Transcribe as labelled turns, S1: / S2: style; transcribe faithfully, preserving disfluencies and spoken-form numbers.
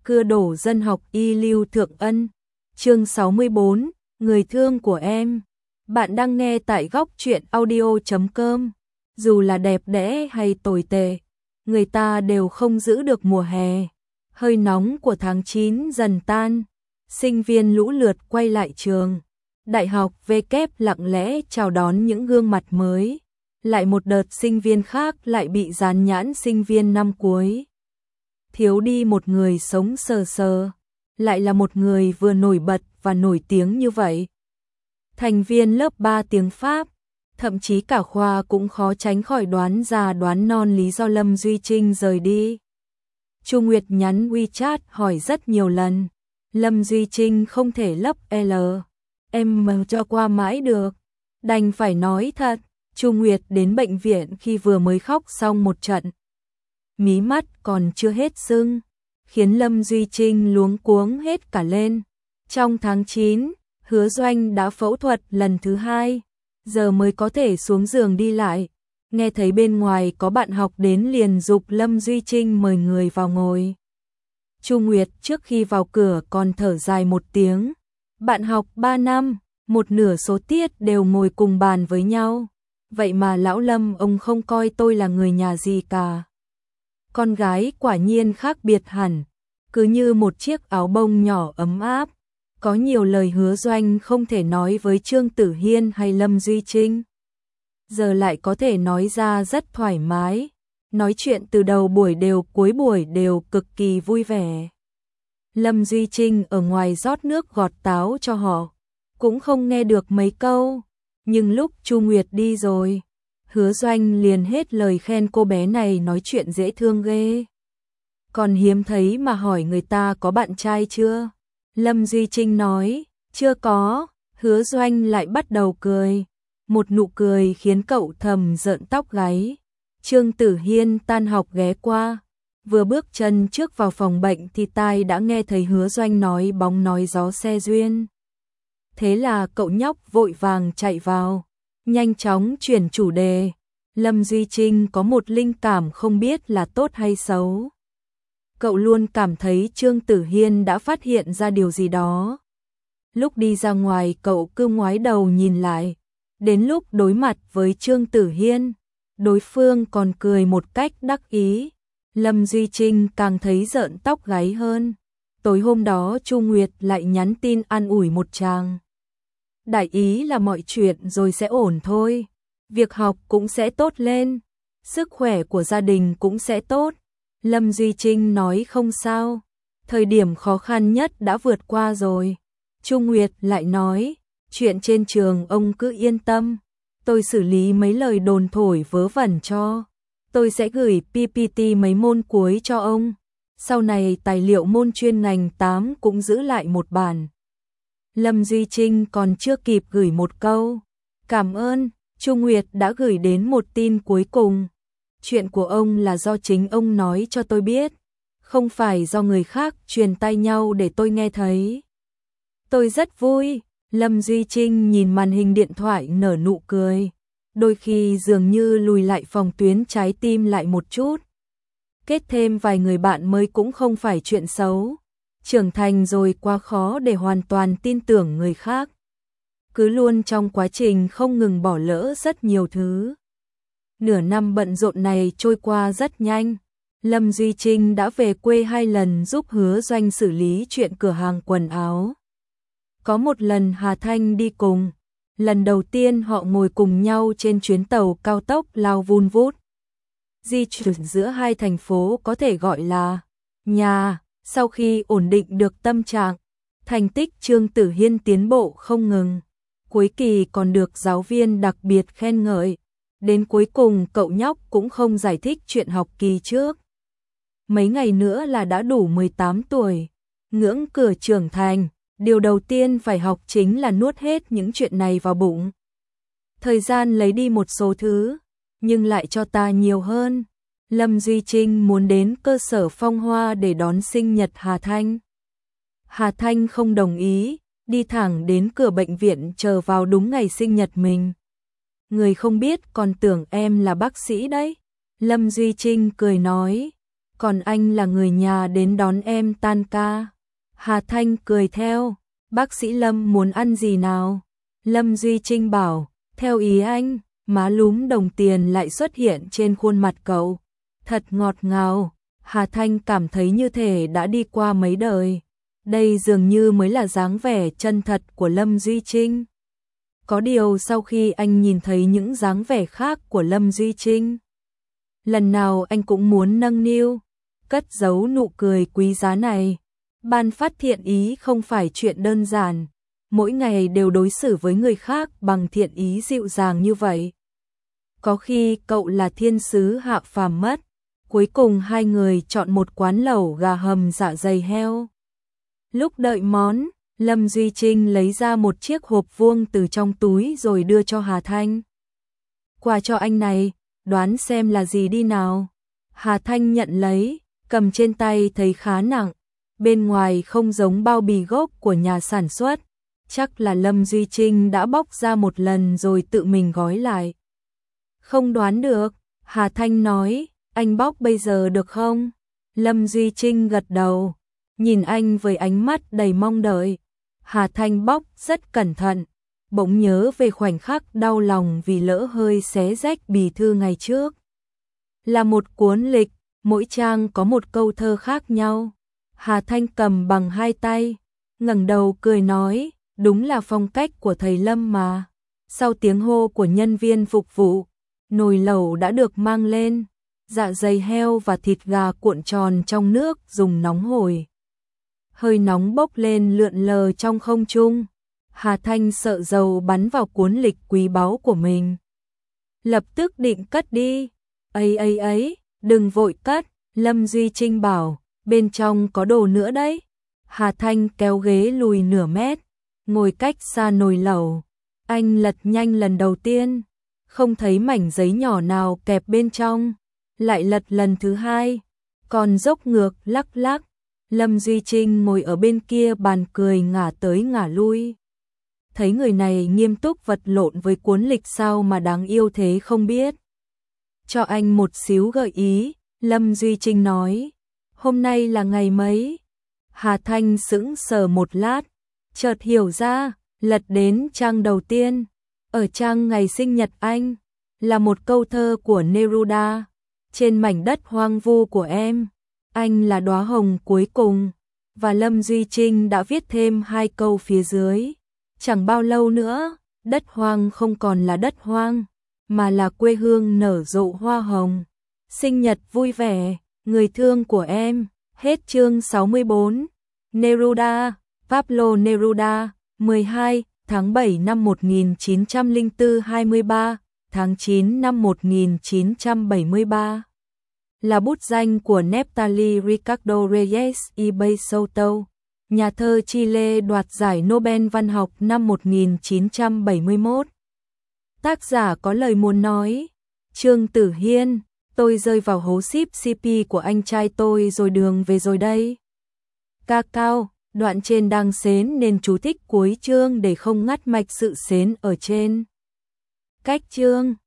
S1: cưa đổ dân học y Lưu Thượng Ân. Chương sáu mươi bốn, người thương của em. Bạn đang nghe tại góc truyện audio chấm com. Dù là đẹp đẽ hay tồi tệ, người ta đều không giữ được mùa hè. Hơi nóng của tháng chín dần tan, sinh viên lũ lượt quay lại trường. Đại học V kép lặng lẽ chào đón những gương mặt mới. Lại một đợt sinh viên khác lại bị dán nhãn sinh viên năm cuối. Thiếu đi một người sống sờ sờ, lại là một người vừa nổi bật và nổi tiếng như vậy. Thành viên lớp ba tiếng Pháp, thậm chí cả khoa cũng khó tránh khỏi đoán già đoán non lý do Lâm Duy Trinh rời đi. Chu Nguyệt nhắn WeChat hỏi rất nhiều lần, Lâm Duy Trinh không thể lấp L, em mà cho qua mãi được, đành phải nói thật. Chu Nguyệt đến bệnh viện khi vừa mới khóc xong một trận. Mí mắt còn chưa hết sưng, khiến Lâm Duy Trinh luống cuống hết cả lên. Trong tháng chín, Hứa Doanh đã phẫu thuật lần thứ hai, giờ mới có thể xuống giường đi lại. Nghe thấy bên ngoài có bạn học đến liền giục Lâm Duy Trinh mời người vào ngồi. Chu Nguyệt trước khi vào cửa còn thở dài một tiếng. Bạn học ba năm, một nửa số tiết đều ngồi cùng bàn với nhau. Vậy mà lão Lâm ông không coi tôi là người nhà gì cả. Con gái quả nhiên khác biệt hẳn, cứ như một chiếc áo bông nhỏ ấm áp. Có nhiều lời Hứa Doanh không thể nói với Trương Tử Hiên hay Lâm Duy Trinh. Giờ lại có thể nói ra rất thoải mái. Nói chuyện từ đầu buổi đều cuối buổi đều cực kỳ vui vẻ. Lâm Duy Trinh ở ngoài rót nước gọt táo cho họ, cũng không nghe được mấy câu. Nhưng lúc Chu Nguyệt đi rồi, Hứa Doanh liền hết lời khen cô bé này nói chuyện dễ thương ghê. Còn hiếm thấy mà hỏi người ta có bạn trai chưa? Lâm Duy Trinh nói, chưa có. Hứa Doanh lại bắt đầu cười. Một nụ cười khiến cậu thầm rợn tóc gáy. Trương Tử Hiên tan học ghé qua. Vừa bước chân trước vào phòng bệnh thì tai đã nghe thấy Hứa Doanh nói bóng nói gió xe duyên. Thế là cậu nhóc vội vàng chạy vào, nhanh chóng chuyển chủ đề. Lâm Duy Trinh có một linh cảm không biết là tốt hay xấu. Cậu luôn cảm thấy Trương Tử Hiên đã phát hiện ra điều gì đó. Lúc đi ra ngoài cậu cứ ngoái đầu nhìn lại. Đến lúc đối mặt với Trương Tử Hiên, đối phương còn cười một cách đắc ý. Lâm Duy Trinh càng thấy rợn tóc gáy hơn. Tối hôm đó Chu Nguyệt lại nhắn tin an ủi một tràng. Đại ý là mọi chuyện rồi sẽ ổn thôi. Việc học cũng sẽ tốt lên. Sức khỏe của gia đình cũng sẽ tốt. Lâm Duy Trinh nói không sao. Thời điểm khó khăn nhất đã vượt qua rồi. Chu Nguyệt lại nói, chuyện trên trường ông cứ yên tâm. Tôi xử lý mấy lời đồn thổi vớ vẩn cho. Tôi sẽ gửi pê pê tê mấy môn cuối cho ông. Sau này tài liệu môn chuyên ngành tám cũng giữ lại một bản. Lâm Duy Trinh còn chưa kịp gửi một câu cảm ơn, Chu Nguyệt đã gửi đến một tin cuối cùng. Chuyện của ông là do chính ông nói cho tôi biết, không phải do người khác truyền tai nhau để tôi nghe thấy. Tôi rất vui. Lâm Duy Trinh nhìn màn hình điện thoại nở nụ cười. Đôi khi dường như lùi lại phòng tuyến trái tim lại một chút. Kết thêm vài người bạn mới cũng không phải chuyện xấu. Trưởng thành rồi quá khó để hoàn toàn tin tưởng người khác. Cứ luôn trong quá trình không ngừng bỏ lỡ rất nhiều thứ. Nửa năm bận rộn này trôi qua rất nhanh. Lâm Duy Trinh đã về quê hai lần giúp Hứa Doanh xử lý chuyện cửa hàng quần áo. Có một lần Hà Thanh đi cùng. Lần đầu tiên họ ngồi cùng nhau trên chuyến tàu cao tốc lao vun vút. Di chuyển giữa hai thành phố có thể gọi là nhà. Sau khi ổn định được tâm trạng, thành tích Trương Tử Hiên tiến bộ không ngừng. Cuối kỳ còn được giáo viên đặc biệt khen ngợi. Đến cuối cùng cậu nhóc cũng không giải thích chuyện học kỳ trước. Mấy ngày nữa là đã đủ mười tám tuổi. Ngưỡng cửa trưởng thành, điều đầu tiên phải học chính là nuốt hết những chuyện này vào bụng. Thời gian lấy đi một số thứ, nhưng lại cho ta nhiều hơn. Lâm Duy Trinh muốn đến cơ sở Phong Hoa để đón sinh nhật Hà Thanh. Hà Thanh không đồng ý, đi thẳng đến cửa bệnh viện chờ vào đúng ngày sinh nhật mình. Người không biết còn tưởng em là bác sĩ đấy. Lâm Duy Trinh cười nói, còn anh là người nhà đến đón em tan ca. Hà Thanh cười theo, bác sĩ Lâm muốn ăn gì nào? Lâm Duy Trinh bảo, theo ý anh. Má lúm đồng tiền lại xuất hiện trên khuôn mặt cậu. Thật ngọt ngào, Hà Thanh cảm thấy như thể đã đi qua mấy đời. Đây dường như mới là dáng vẻ chân thật của Lâm Duy Trinh. Có điều sau khi anh nhìn thấy những dáng vẻ khác của Lâm Duy Trinh, lần nào anh cũng muốn nâng niu, cất giấu nụ cười quý giá này. Ban phát thiện ý không phải chuyện đơn giản, mỗi ngày đều đối xử với người khác bằng thiện ý dịu dàng như vậy. Có khi cậu là thiên sứ hạ phàm mất. Cuối cùng hai người chọn một quán lẩu gà hầm dạ dày heo. Lúc đợi món, Lâm Duy Trinh lấy ra một chiếc hộp vuông từ trong túi rồi đưa cho Hà Thanh. Quà cho anh này, đoán xem là gì đi nào. Hà Thanh nhận lấy, cầm trên tay thấy khá nặng, bên ngoài không giống bao bì gốc của nhà sản xuất, chắc là Lâm Duy Trinh đã bóc ra một lần rồi tự mình gói lại. Không đoán được, Hà Thanh nói, anh bóc bây giờ được không? Lâm Duy Trinh gật đầu, nhìn anh với ánh mắt đầy mong đợi. Hà Thanh bóc rất cẩn thận, bỗng nhớ về khoảnh khắc đau lòng vì lỡ hơi xé rách bì thư ngày trước. Là một cuốn lịch, mỗi trang có một câu thơ khác nhau. Hà Thanh cầm bằng hai tay, ngẩng đầu cười nói, đúng là phong cách của thầy Lâm mà. Sau tiếng hô của nhân viên phục vụ, nồi lẩu đã được mang lên, dạ dày heo và thịt gà cuộn tròn trong nước dùng nóng hổi. Hơi nóng bốc lên lượn lờ trong không trung. Hà Thanh sợ dầu bắn vào cuốn lịch quý báu của mình. Lập tức định cất đi. Ấy ấy ấy, đừng vội cất, Lâm Duy Trinh bảo, bên trong có đồ nữa đấy. Hà Thanh kéo ghế lùi nửa mét, ngồi cách xa nồi lẩu. Anh lật nhanh lần đầu tiên, không thấy mảnh giấy nhỏ nào kẹp bên trong. Lại lật lần thứ hai, còn dốc ngược lắc lắc. Lâm Duy Trinh ngồi ở bên kia bàn cười ngả tới ngả lui. Thấy người này nghiêm túc vật lộn với cuốn lịch sao mà đáng yêu thế không biết. Cho anh một xíu gợi ý, Lâm Duy Trinh nói. Hôm nay là ngày mấy? Hà Thanh sững sờ một lát, chợt hiểu ra, lật đến trang đầu tiên. Ở trang ngày sinh nhật anh, là một câu thơ của Neruda. Trên mảnh đất hoang vu của em, anh là đóa hồng cuối cùng. Và Lâm Duy Trinh đã viết thêm hai câu phía dưới. Chẳng bao lâu nữa, đất hoang không còn là đất hoang, mà là quê hương nở rộ hoa hồng. Sinh nhật vui vẻ, người thương của em. Hết chương sáu mươi bốn. Neruda, Pablo Neruda, mười hai tháng bảy năm một nghìn chín trăm lẻ bốn, hai mươi ba tháng chín năm một nghìn chín trăm bảy mươi ba. Là bút danh của Neftali Ricardo Reyes y Soto, nhà thơ Chile đoạt giải Nobel văn học năm một nghìn chín trăm bảy mươi mốt. Tác giả có lời muốn nói, Trương Tử Hiên, tôi rơi vào hố ship xê pê của anh trai tôi rồi đường về rồi đây. Ca cao, đoạn trên đang xến nên chú thích cuối chương để không ngắt mạch sự xến ở trên. Cách chương